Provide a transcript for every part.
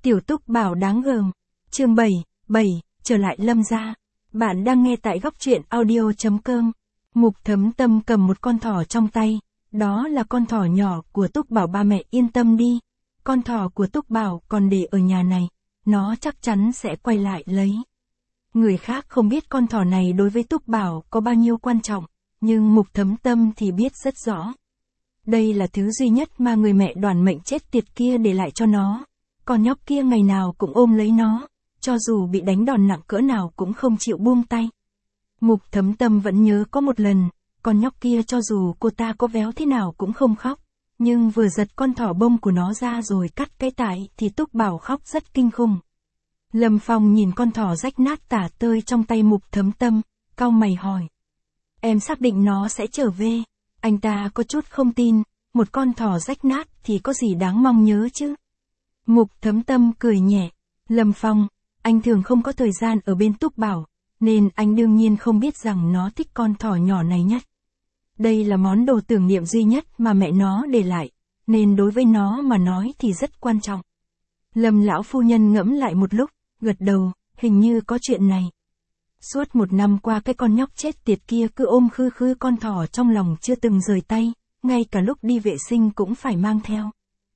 Tiểu Túc Bảo đáng gờm. Chương 7, trở lại Lâm gia. Bạn đang nghe tại góc truyện audio.com. Mục Thấm Tâm cầm một con thỏ trong tay, đó là con thỏ nhỏ của Túc Bảo. Ba mẹ yên tâm đi, con thỏ của Túc Bảo còn để ở nhà này, nó chắc chắn sẽ quay lại lấy. Người khác không biết con thỏ này đối với Túc Bảo có bao nhiêu quan trọng, nhưng Mục Thấm Tâm thì biết rất rõ. Đây là thứ duy nhất mà người mẹ đoản mệnh chết tiệt kia để lại cho nó. Con nhóc kia ngày nào cũng ôm lấy nó, cho dù bị đánh đòn nặng cỡ nào cũng không chịu buông tay. Mục Thấm Tâm vẫn nhớ có một lần, con nhóc kia cho dù cô ta có véo thế nào cũng không khóc, nhưng vừa giật con thỏ bông của nó ra rồi cắt cái tải thì Túc Bảo khóc rất kinh khủng. Lâm Phong nhìn con thỏ rách nát tả tơi trong tay Mục Thấm Tâm, cau mày hỏi. Em xác định nó sẽ trở về? Anh ta có chút không tin, một con thỏ rách nát thì có gì đáng mong nhớ chứ? Mục Thấm Tâm cười nhẹ. Lâm Phong, anh thường không có thời gian ở bên Túc Bảo, nên anh đương nhiên không biết rằng nó thích con thỏ nhỏ này nhất. Đây là món đồ tưởng niệm duy nhất mà mẹ nó để lại, nên đối với nó mà nói thì rất quan trọng. Lâm lão phu nhân ngẫm lại một lúc, gật đầu, hình như có chuyện này. Suốt một năm qua cái con nhóc chết tiệt kia cứ ôm khư khư con thỏ trong lòng chưa từng rời tay, ngay cả lúc đi vệ sinh cũng phải mang theo.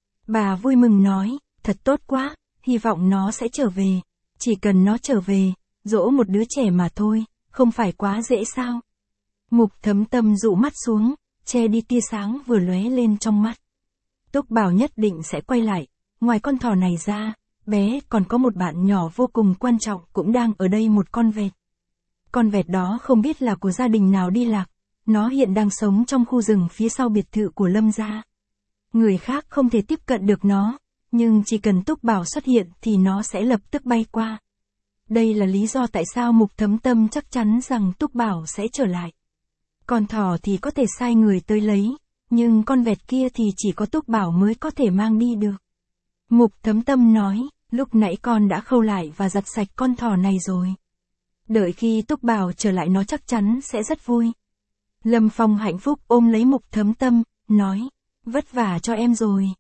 Bà vui mừng nói, thật tốt quá, hy vọng nó sẽ trở về. Chỉ cần nó trở về, dỗ một đứa trẻ mà thôi, không phải quá dễ sao? Mục Thấm Tâm dụ mắt xuống, che đi tia sáng vừa lóe lên trong mắt. Túc Bảo nhất định sẽ quay lại, ngoài con thỏ này ra, bé còn có một bạn nhỏ vô cùng quan trọng cũng đang ở đây, một con vẹt. Con vẹt đó không biết là của gia đình nào đi lạc, nó hiện đang sống trong khu rừng phía sau biệt thự của Lâm gia. Người khác không thể tiếp cận được nó, nhưng chỉ cần Túc Bảo xuất hiện thì nó sẽ lập tức bay qua. Đây là lý do tại sao Mục Thấm Tâm chắc chắn rằng Túc Bảo sẽ trở lại. Con thỏ thì có thể sai người tới lấy, nhưng con vẹt kia thì chỉ có Túc Bảo mới có thể mang đi được. Mục Thấm Tâm nói, lúc nãy con đã khâu lại và giặt sạch con thỏ này rồi. Đợi khi Túc Bảo trở lại nó chắc chắn sẽ rất vui. Lâm Phong hạnh phúc ôm lấy Mục Thấm Tâm, nói, vất vả cho em rồi.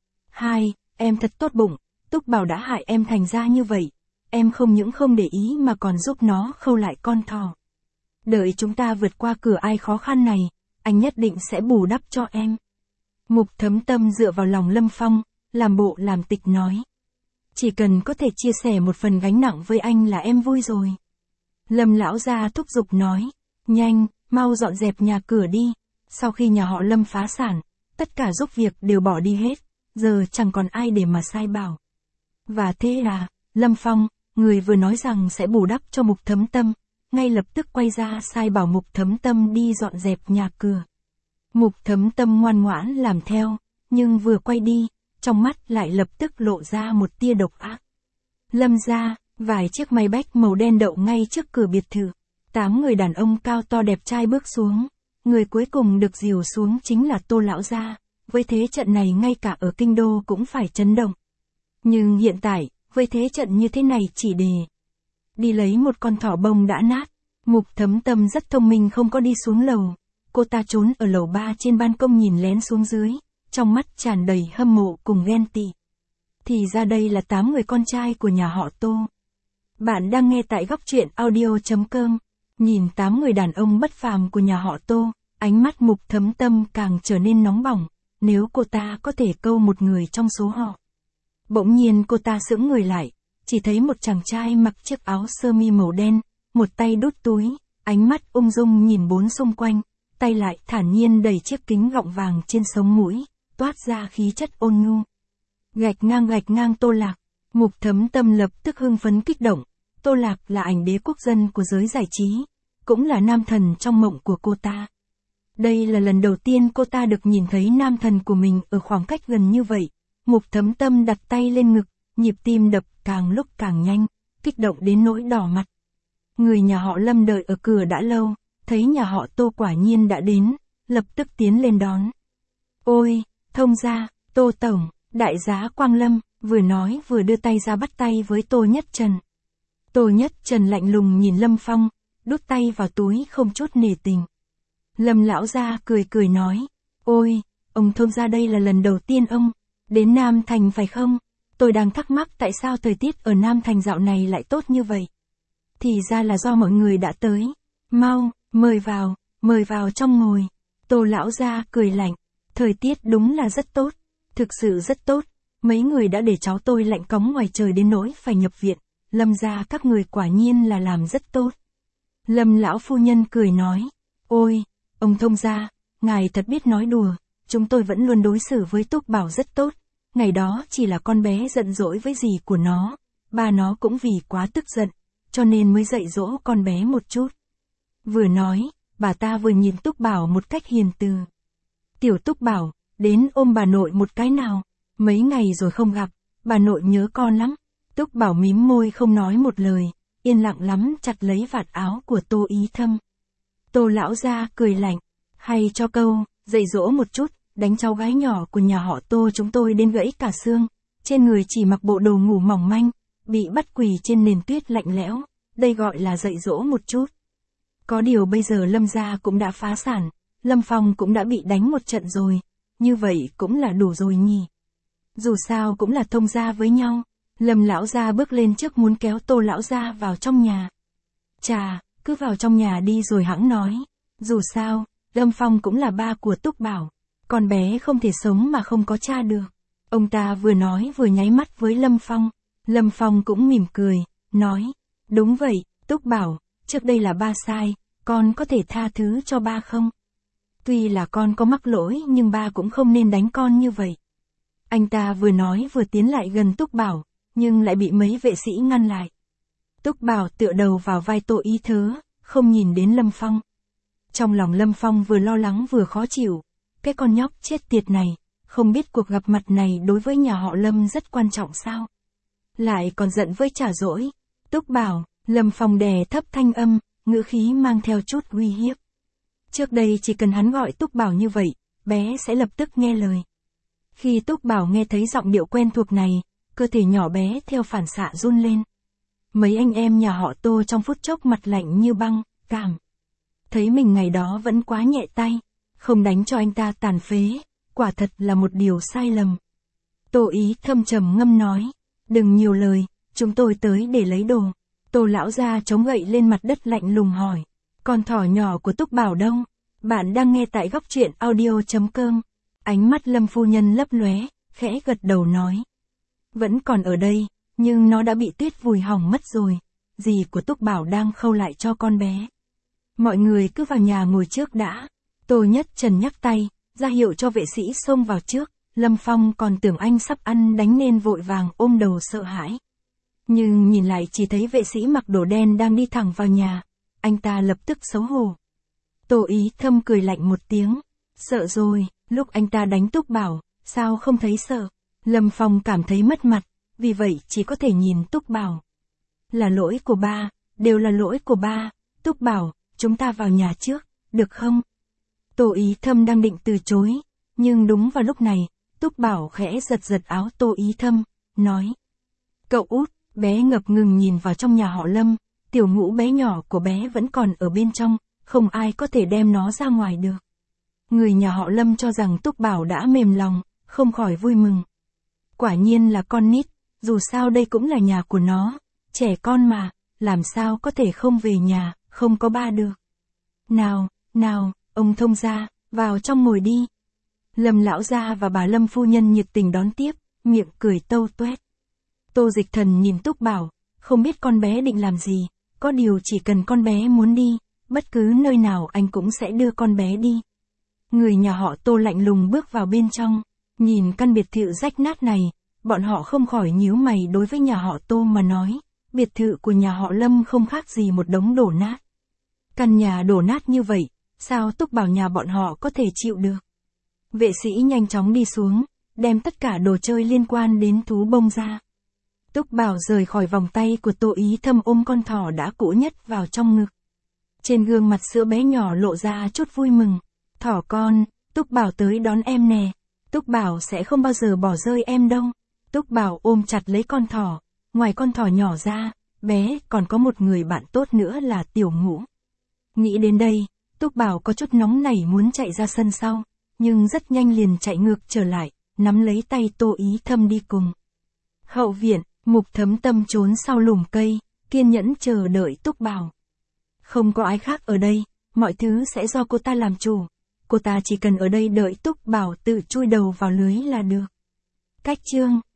Em thật tốt bụng, Túc Bảo đã hại em thành ra như vậy. Em không những không để ý mà còn giúp nó khâu lại con thỏ. Đợi chúng ta vượt qua cửa ải khó khăn này, anh nhất định sẽ bù đắp cho em. Mục Thấm Tâm dựa vào lòng Lâm Phong, làm bộ làm tịch nói. Chỉ cần có thể chia sẻ một phần gánh nặng với anh là em vui rồi. Lâm lão gia thúc giục nói, nhanh, mau dọn dẹp nhà cửa đi. Sau khi nhà họ Lâm phá sản, tất cả giúp việc đều bỏ đi hết, giờ chẳng còn ai để mà sai bảo. Và thế là, Lâm Phong, người vừa nói rằng sẽ bù đắp cho Mục Thấm Tâm, ngay lập tức quay ra sai bảo Mục Thấm Tâm đi dọn dẹp nhà cửa. Mục Thấm Tâm ngoan ngoãn làm theo, nhưng vừa quay đi, trong mắt lại lập tức lộ ra một tia độc ác. Lâm gia, vài chiếc máy bách màu đen đậu ngay trước cửa biệt thự. 8 người đàn ông cao to đẹp trai bước xuống. Người cuối cùng được dìu xuống chính là Tô lão gia. Với thế trận này ngay cả ở kinh đô cũng phải chấn động. Nhưng hiện tại, với thế trận như thế này chỉ để đi lấy một con thỏ bông đã nát. Mục Thấm Tâm rất thông minh không có đi xuống lầu. Cô ta trốn ở lầu 3 trên ban công nhìn lén xuống dưới, trong mắt tràn đầy hâm mộ cùng ghen tị. Thì ra đây là 8 người con trai của nhà họ Tô. Bạn đang nghe tại góc truyện audio.com. Nhìn 8 người đàn ông bất phàm của nhà họ Tô, ánh mắt Mục Thấm Tâm càng trở nên nóng bỏng, nếu cô ta có thể câu một người trong số họ. Bỗng nhiên cô ta sững người lại, chỉ thấy một chàng trai mặc chiếc áo sơ mi màu đen, một tay đút túi, ánh mắt ung dung nhìn bốn xung quanh, tay lại thản nhiên đẩy chiếc kính gọng vàng trên sống mũi, toát ra khí chất ôn nhu. Gạch ngang Tô Lạc. Mục Thấm Tâm lập tức hưng phấn kích động. Tô Lạc là ảnh đế quốc dân của giới giải trí, cũng là nam thần trong mộng của cô ta. Đây là lần đầu tiên cô ta được nhìn thấy nam thần của mình ở khoảng cách gần như vậy. Mục Thấm Tâm đặt tay lên ngực, nhịp tim đập càng lúc càng nhanh, kích động đến nỗi đỏ mặt. Người nhà họ Lâm đợi ở cửa đã lâu, thấy nhà họ Tô quả nhiên đã đến, lập tức tiến lên đón. Ôi, thông gia, Tô tổng, đại giá Quang Lâm, vừa nói vừa đưa tay ra bắt tay với Tô Nhất Trần. Tô Nhất Trần lạnh lùng nhìn Lâm Phong, đút tay vào túi không chút nể tình. Lâm lão gia cười nói, ôi, ông thông gia đây là lần đầu tiên ông đến Nam Thành phải không? Tôi đang thắc mắc tại sao thời tiết ở Nam Thành dạo này lại tốt như vậy. Thì ra là do mọi người đã tới. Mau, mời vào trong ngồi. Tô lão gia cười lạnh. Thời tiết đúng là rất tốt. Thực sự rất tốt. Mấy người đã để cháu tôi lạnh cóng ngoài trời đến nỗi phải nhập viện. Lâm gia các người quả nhiên là làm rất tốt. Lâm lão phu nhân cười nói. Ôi, ông thông gia, ngài thật biết nói đùa. Chúng tôi vẫn luôn đối xử với Túc Bảo rất tốt. Ngày đó chỉ là con bé giận dỗi với dì của nó. Ba nó cũng vì quá tức giận, cho nên mới dạy dỗ con bé một chút. Vừa nói, bà ta vừa nhìn Túc Bảo một cách hiền từ. Tiểu Túc Bảo, đến ôm bà nội một cái nào. Mấy ngày rồi không gặp, bà nội nhớ con lắm. Túc Bảo mím môi không nói một lời, yên lặng lắm chặt lấy vạt áo của Tô Ý Thâm. Tô lão gia cười lạnh, hay cho câu, dạy dỗ một chút, đánh cháu gái nhỏ của nhà họ Tô chúng tôi đến gãy cả xương, trên người chỉ mặc bộ đồ ngủ mỏng manh, bị bắt quỳ trên nền tuyết lạnh lẽo, đây gọi là dạy dỗ một chút. Có điều bây giờ Lâm gia cũng đã phá sản, Lâm Phong cũng đã bị đánh một trận rồi, như vậy cũng là đủ rồi nhỉ. Dù sao cũng là thông gia với nhau. Lâm lão gia bước lên trước muốn kéo Tô lão gia vào trong nhà. Chà, cứ vào trong nhà đi rồi hẵng nói. Dù sao, Lâm Phong cũng là ba của Túc Bảo. Con bé không thể sống mà không có cha được. Ông ta vừa nói vừa nháy mắt với Lâm Phong. Lâm Phong cũng mỉm cười, nói. Đúng vậy, Túc Bảo, trước đây là ba sai, con có thể tha thứ cho ba không? Tuy là con có mắc lỗi nhưng ba cũng không nên đánh con như vậy. Anh ta vừa nói vừa tiến lại gần Túc Bảo, nhưng lại bị mấy vệ sĩ ngăn lại. Túc Bảo tựa đầu vào vai Tô Ý Thớ, không nhìn đến Lâm Phong. Trong lòng Lâm Phong vừa lo lắng vừa khó chịu. Cái con nhóc chết tiệt này, không biết cuộc gặp mặt này đối với nhà họ Lâm rất quan trọng sao? Lại còn giận với trả dỗi. Túc Bảo, Lâm Phong đè thấp thanh âm, ngữ khí mang theo chút uy hiếp. Trước đây chỉ cần hắn gọi Túc Bảo như vậy, bé sẽ lập tức nghe lời. Khi Túc Bảo nghe thấy giọng điệu quen thuộc này, cơ thể nhỏ bé theo phản xạ run lên. Mấy anh em nhà họ Tô trong phút chốc mặt lạnh như băng, cảm thấy mình ngày đó vẫn quá nhẹ tay, không đánh cho anh ta tàn phế, quả thật là một điều sai lầm. Tô Ý Thâm trầm ngâm nói, đừng nhiều lời, chúng tôi tới để lấy đồ. Tô lão gia chống gậy lên mặt đất lạnh lùng hỏi, con thỏ nhỏ của Túc Bảo đâu? Bạn đang nghe tại góc truyện audio.com. Ánh mắt Lâm phu nhân lấp lóe, khẽ gật đầu nói. Vẫn còn ở đây, nhưng nó đã bị tuyết vùi hỏng mất rồi. Dì của Túc Bảo đang khâu lại cho con bé. Mọi người cứ vào nhà ngồi trước đã. Tô Nhất Trần nhắc tay, ra hiệu cho vệ sĩ xông vào trước. Lâm Phong còn tưởng anh sắp ăn đánh nên vội vàng ôm đầu sợ hãi. Nhưng nhìn lại chỉ thấy vệ sĩ mặc đồ đen đang đi thẳng vào nhà. Anh ta lập tức xấu hổ. Tô Ý Thâm cười lạnh một tiếng. Sợ rồi, lúc anh ta đánh Túc Bảo, sao không thấy sợ? Lâm Phong cảm thấy mất mặt, vì vậy chỉ có thể nhìn Túc Bảo. Là lỗi của ba, đều là lỗi của ba. Túc Bảo, chúng ta vào nhà trước, được không? Tô Ý Thâm đang định từ chối, nhưng đúng vào lúc này, Túc Bảo khẽ giật giật áo Tô Ý Thâm, nói. Cậu út, bé ngập ngừng nhìn vào trong nhà họ Lâm, tiểu Ngũ bé nhỏ của bé vẫn còn ở bên trong, không ai có thể đem nó ra ngoài được. Người nhà họ Lâm cho rằng Túc Bảo đã mềm lòng, không khỏi vui mừng. Quả nhiên là con nít, dù sao đây cũng là nhà của nó, trẻ con mà, làm sao có thể không về nhà, không có ba được. Nào, ông thông gia, vào trong ngồi đi. Lâm lão gia và bà Lâm phu nhân nhiệt tình đón tiếp, miệng cười tâu tuét. Tô Dịch Thần nhìn Túc Bảo, không biết con bé định làm gì, có điều chỉ cần con bé muốn đi, bất cứ nơi nào anh cũng sẽ đưa con bé đi. Người nhà họ Tô lạnh lùng bước vào bên trong, nhìn căn biệt thự rách nát này, bọn họ không khỏi nhíu mày đối với nhà họ Tô mà nói, biệt thự của nhà họ Lâm không khác gì một đống đổ nát. Căn nhà đổ nát như vậy, sao Túc Bảo nhà bọn họ có thể chịu được? Vệ sĩ nhanh chóng đi xuống, đem tất cả đồ chơi liên quan đến thú bông ra. Túc Bảo rời khỏi vòng tay của Tô Ý Thâm ôm con thỏ đã cũ nhất vào trong ngực. Trên gương mặt sữa bé nhỏ lộ ra chút vui mừng. Thỏ con, Túc Bảo tới đón em nè. Túc Bảo sẽ không bao giờ bỏ rơi em đâu. Túc Bảo ôm chặt lấy con thỏ. Ngoài con thỏ nhỏ ra, bé còn có một người bạn tốt nữa là Tiểu Ngũ. Nghĩ đến đây, Túc Bảo có chút nóng nảy muốn chạy ra sân sau, nhưng rất nhanh liền chạy ngược trở lại, nắm lấy tay Tô Ý Thâm đi cùng. Hậu viện, Mục Thấm Tâm trốn sau lùm cây, kiên nhẫn chờ đợi Túc Bảo. Không có ai khác ở đây, mọi thứ sẽ do cô ta làm chủ. Cô ta chỉ cần ở đây đợi Túc Bảo tự chui đầu vào lưới là được. Cách chương